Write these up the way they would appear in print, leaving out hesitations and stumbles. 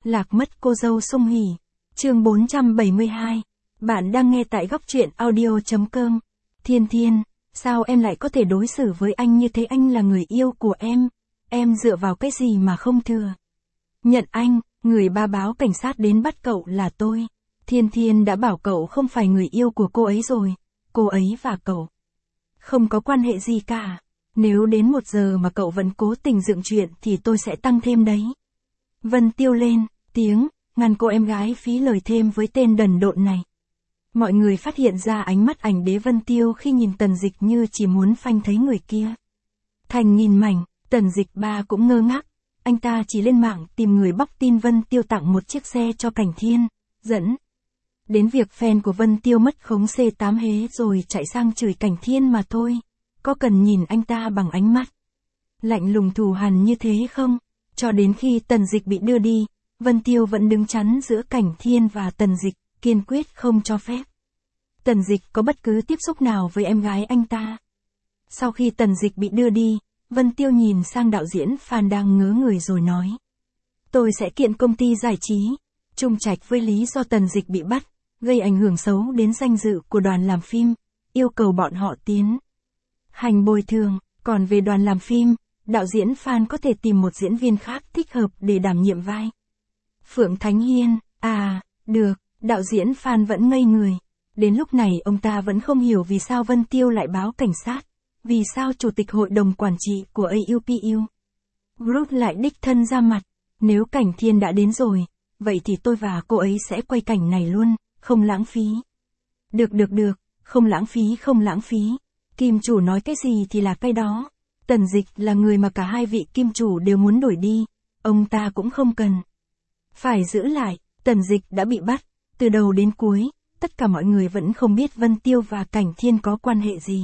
Lạc mất cô dâu Sung Hỉ. Chương 472. Bạn đang nghe tại góc truyện audio.com. Thiên Thiên, sao em lại có thể đối xử với anh như thế? Anh là người yêu của em dựa vào cái gì mà không thừa nhận anh? Người ba báo cảnh sát đến bắt cậu là tôi. Thiên Thiên đã bảo cậu không phải người yêu của cô ấy rồi. Cô ấy và cậu không có quan hệ gì cả. Nếu đến 1 giờ mà cậu vẫn cố tình dựng chuyện thì tôi sẽ tăng thêm đấy. Vân Tiêu lên tiếng, ngăn cô em gái phí lời thêm với tên đần độn này. Mọi người phát hiện ra ánh mắt ảnh đế Vân Tiêu khi nhìn Tần Dịch như chỉ muốn phanh thấy người kia thành nghìn mảnh. Tần Dịch ba cũng ngơ ngác. Anh ta chỉ lên mạng tìm người bóc tin Vân Tiêu tặng một chiếc xe cho Cảnh Thiên, dẫn đến việc fan của Vân Tiêu mất khống C8 hế rồi chạy sang chửi Cảnh Thiên mà thôi. Có cần nhìn anh ta bằng ánh mắt lạnh lùng thù hằn như thế không? Cho đến khi Tần Dịch bị đưa đi, Vân Tiêu vẫn đứng chắn giữa Cảnh Thiên và Tần Dịch, kiên quyết không cho phép Tần Dịch có bất cứ tiếp xúc nào với em gái anh ta. Sau khi Tần Dịch bị đưa đi, Vân Tiêu nhìn sang đạo diễn Phan đang ngớ người rồi nói: Tôi sẽ kiện công ty giải trí Trung Trạch với lý do Tần Dịch bị bắt, gây ảnh hưởng xấu đến danh dự của đoàn làm phim, yêu cầu bọn họ tiến hành bồi thường. Còn về đoàn làm phim, đạo diễn Phan có thể tìm một diễn viên khác thích hợp để đảm nhiệm vai Phượng Thánh Hiên. À, được, đạo diễn Phan vẫn ngây người. Đến lúc này ông ta vẫn không hiểu vì sao Vân Tiêu lại báo cảnh sát, vì sao chủ tịch hội đồng quản trị của AUPU Group lại đích thân ra mặt. Nếu Cảnh Thiên đã đến rồi, vậy thì tôi và cô ấy sẽ quay cảnh này luôn, không lãng phí. Được, không lãng phí. Kim chủ nói cái gì thì là cái đó. Tần Dịch là người mà cả hai vị kim chủ đều muốn đuổi đi, ông ta cũng không cần phải giữ lại. Tần Dịch đã bị bắt, từ đầu đến cuối, tất cả mọi người vẫn không biết Vân Tiêu và Cảnh Thiên có quan hệ gì.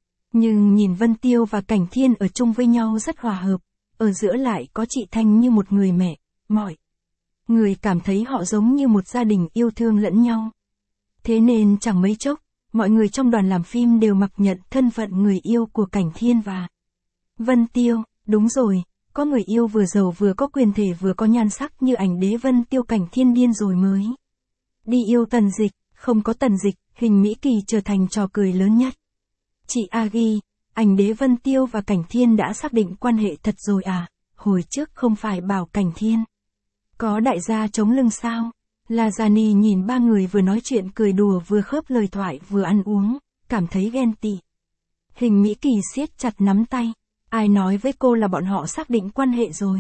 Nhưng nhìn Vân Tiêu và Cảnh Thiên ở chung với nhau rất hòa hợp, ở giữa lại có chị Thanh như một người mẹ, mọi người cảm thấy họ giống như một gia đình yêu thương lẫn nhau. Thế nên chẳng mấy chốc, mọi người trong đoàn làm phim đều mặc nhận thân phận người yêu của Cảnh Thiên và Vân Tiêu. Đúng rồi, có người yêu vừa giàu vừa có quyền thể vừa có nhan sắc như ảnh đế Vân Tiêu. Cảnh Thiên điên rồi mới đi yêu Tần Dịch. Không có Tần Dịch, Hình Mỹ Kỳ trở thành trò cười lớn nhất. Chị Agi, ảnh đế Vân Tiêu và Cảnh Thiên đã xác định quan hệ thật rồi à? Hồi trước không phải bảo Cảnh Thiên có đại gia chống lưng sao? Lajani nhìn ba người vừa nói chuyện cười đùa vừa khớp lời thoại vừa ăn uống, cảm thấy ghen tị. Hình Mỹ Kỳ siết chặt nắm tay. Ai nói với cô là bọn họ xác định quan hệ rồi?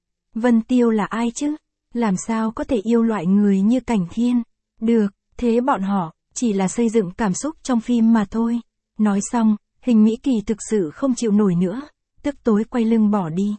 Vân Tiêu là ai chứ? Làm sao có thể yêu loại người như Cảnh Thiên? Được, thế bọn họ chỉ là xây dựng cảm xúc trong phim mà thôi. Nói xong, Hình Mỹ Kỳ thực sự không chịu nổi nữa, tức tối quay lưng bỏ đi.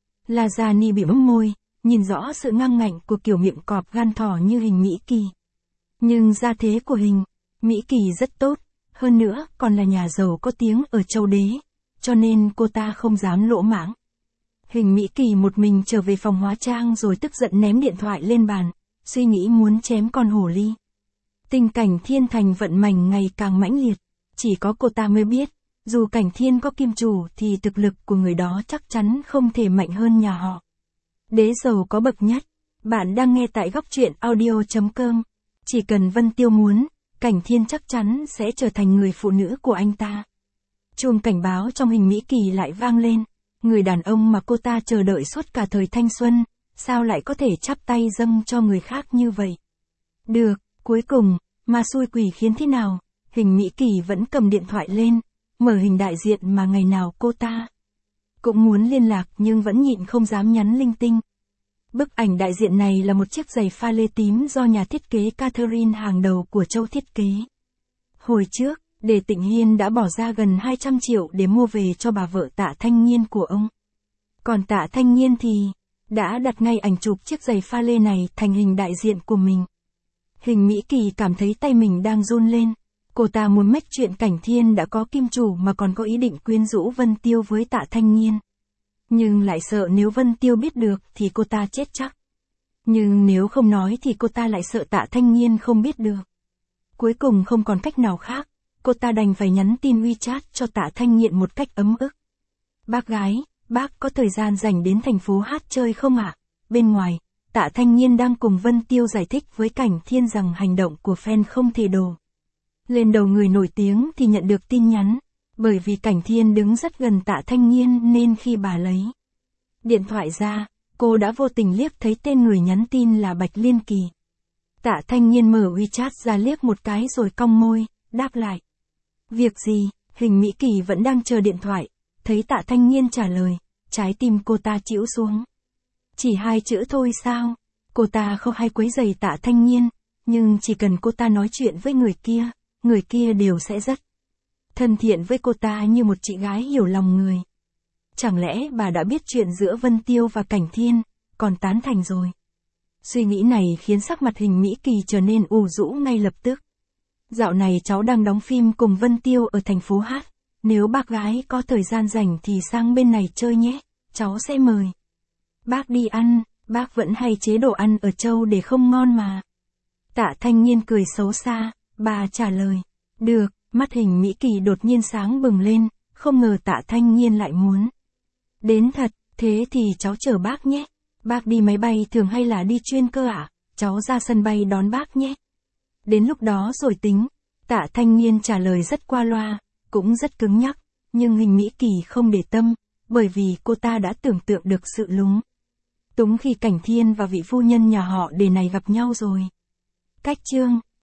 Lajani bị bấm môi, nhìn rõ sự ngang ngạnh của kiểu miệng cọp gan thỏ như Hình Mỹ Kỳ. Nhưng gia thế của Hình Mỹ Kỳ rất tốt, hơn nữa còn là nhà giàu có tiếng ở Châu Đế, cho nên cô ta không dám lỗ mãng. Hình Mỹ Kỳ một mình trở về phòng hóa trang rồi tức giận ném điện thoại lên bàn, suy nghĩ muốn chém con hổ ly. Tình cảnh Thiên Thành vận mảnh ngày càng mãnh liệt, chỉ có cô ta mới biết, dù Cảnh Thiên có kim chủ thì thực lực của người đó chắc chắn không thể mạnh hơn nhà họ đế giàu có bậc nhất. Bạn đang nghe tại góc truyện audio.com. Chỉ cần Vân Tiêu muốn, Cảnh Thiên chắc chắn sẽ trở thành người phụ nữ của anh ta. Chuông cảnh báo trong Hình Mỹ Kỳ lại vang lên. Người đàn ông mà cô ta chờ đợi suốt cả thời thanh xuân, sao lại có thể chắp tay dâng cho người khác như vậy? Được, cuối cùng, mà xui quỷ khiến thế nào, Hình Mỹ Kỳ vẫn cầm điện thoại lên, mở hình đại diện mà ngày nào cô ta cũng muốn liên lạc nhưng vẫn nhịn không dám nhắn linh tinh. Bức ảnh đại diện này là một chiếc giày pha lê tím do nhà thiết kế Catherine hàng đầu của Châu thiết kế. Hồi trước, Đề Tịnh Hiên đã bỏ ra gần 200 triệu để mua về cho bà vợ Tạ Thanh Nghiên của ông. Còn Tạ Thanh Nghiên thì đã đặt ngay ảnh chụp chiếc giày pha lê này thành hình đại diện của mình. Hình Mỹ Kỳ cảm thấy tay mình đang run lên. Cô ta muốn mách chuyện Cảnh Thiên đã có kim chủ mà còn có ý định quyến rũ Vân Tiêu với Tạ Thanh Nghiên. Nhưng lại sợ nếu Vân Tiêu biết được thì cô ta chết chắc. Nhưng nếu không nói thì cô ta lại sợ Tạ Thanh Nghiên không biết được. Cuối cùng không còn cách nào khác, cô ta đành phải nhắn tin WeChat cho Tạ Thanh Nghiên một cách ấm ức. Bác gái, bác có thời gian dành đến thành phố hát chơi không ạ? Bên ngoài, Tạ Thanh Nhiên đang cùng Vân Tiêu giải thích với Cảnh Thiên rằng hành động của fan không thể đổ lên đầu người nổi tiếng thì nhận được tin nhắn. Bởi vì Cảnh Thiên đứng rất gần Tạ Thanh Nhiên nên khi bà lấy điện thoại ra, cô đã vô tình liếc thấy tên người nhắn tin là Bạch Liên Kỳ. Tạ Thanh Nhiên mở WeChat ra liếc một cái rồi cong môi, đáp lại. Việc gì? Hình Mỹ Kỳ vẫn đang chờ điện thoại, thấy Tạ Thanh Nhiên trả lời, trái tim cô ta chĩu xuống. Chỉ 2 chữ thôi sao? Cô ta không hay quấy rầy Tạ Thanh Nhiên, nhưng chỉ cần cô ta nói chuyện với người kia đều sẽ rất thân thiện với cô ta như một chị gái hiểu lòng người. Chẳng lẽ bà đã biết chuyện giữa Vân Tiêu và Cảnh Thiên, còn tán thành rồi? Suy nghĩ này khiến sắc mặt Hình Mỹ Kỳ trở nên ủ rũ ngay lập tức. Dạo này cháu đang đóng phim cùng Vân Tiêu ở thành phố Hát. Nếu bác gái có thời gian rảnh thì sang bên này chơi nhé, cháu sẽ mời bác đi ăn, bác vẫn hay chế đồ ăn ở Châu để không ngon mà. Tạ Thanh Nhiên cười xấu xa, bà trả lời. Được, mắt Hình Mỹ Kỳ đột nhiên sáng bừng lên, không ngờ Tạ Thanh Nhiên lại muốn đến thật, thế thì cháu chở bác nhé. Bác đi máy bay thường hay là đi chuyên cơ ạ? Cháu ra sân bay đón bác nhé. Đến lúc đó rồi tính. Tạ Thanh Nhiên trả lời rất qua loa, cũng rất cứng nhắc, nhưng Hình Mỹ Kỳ không để tâm, bởi vì cô ta đã tưởng tượng được sự lúng túng khi Cảnh Thiên và vị phu nhân nhà họ Đề này gặp nhau rồi. Cách chương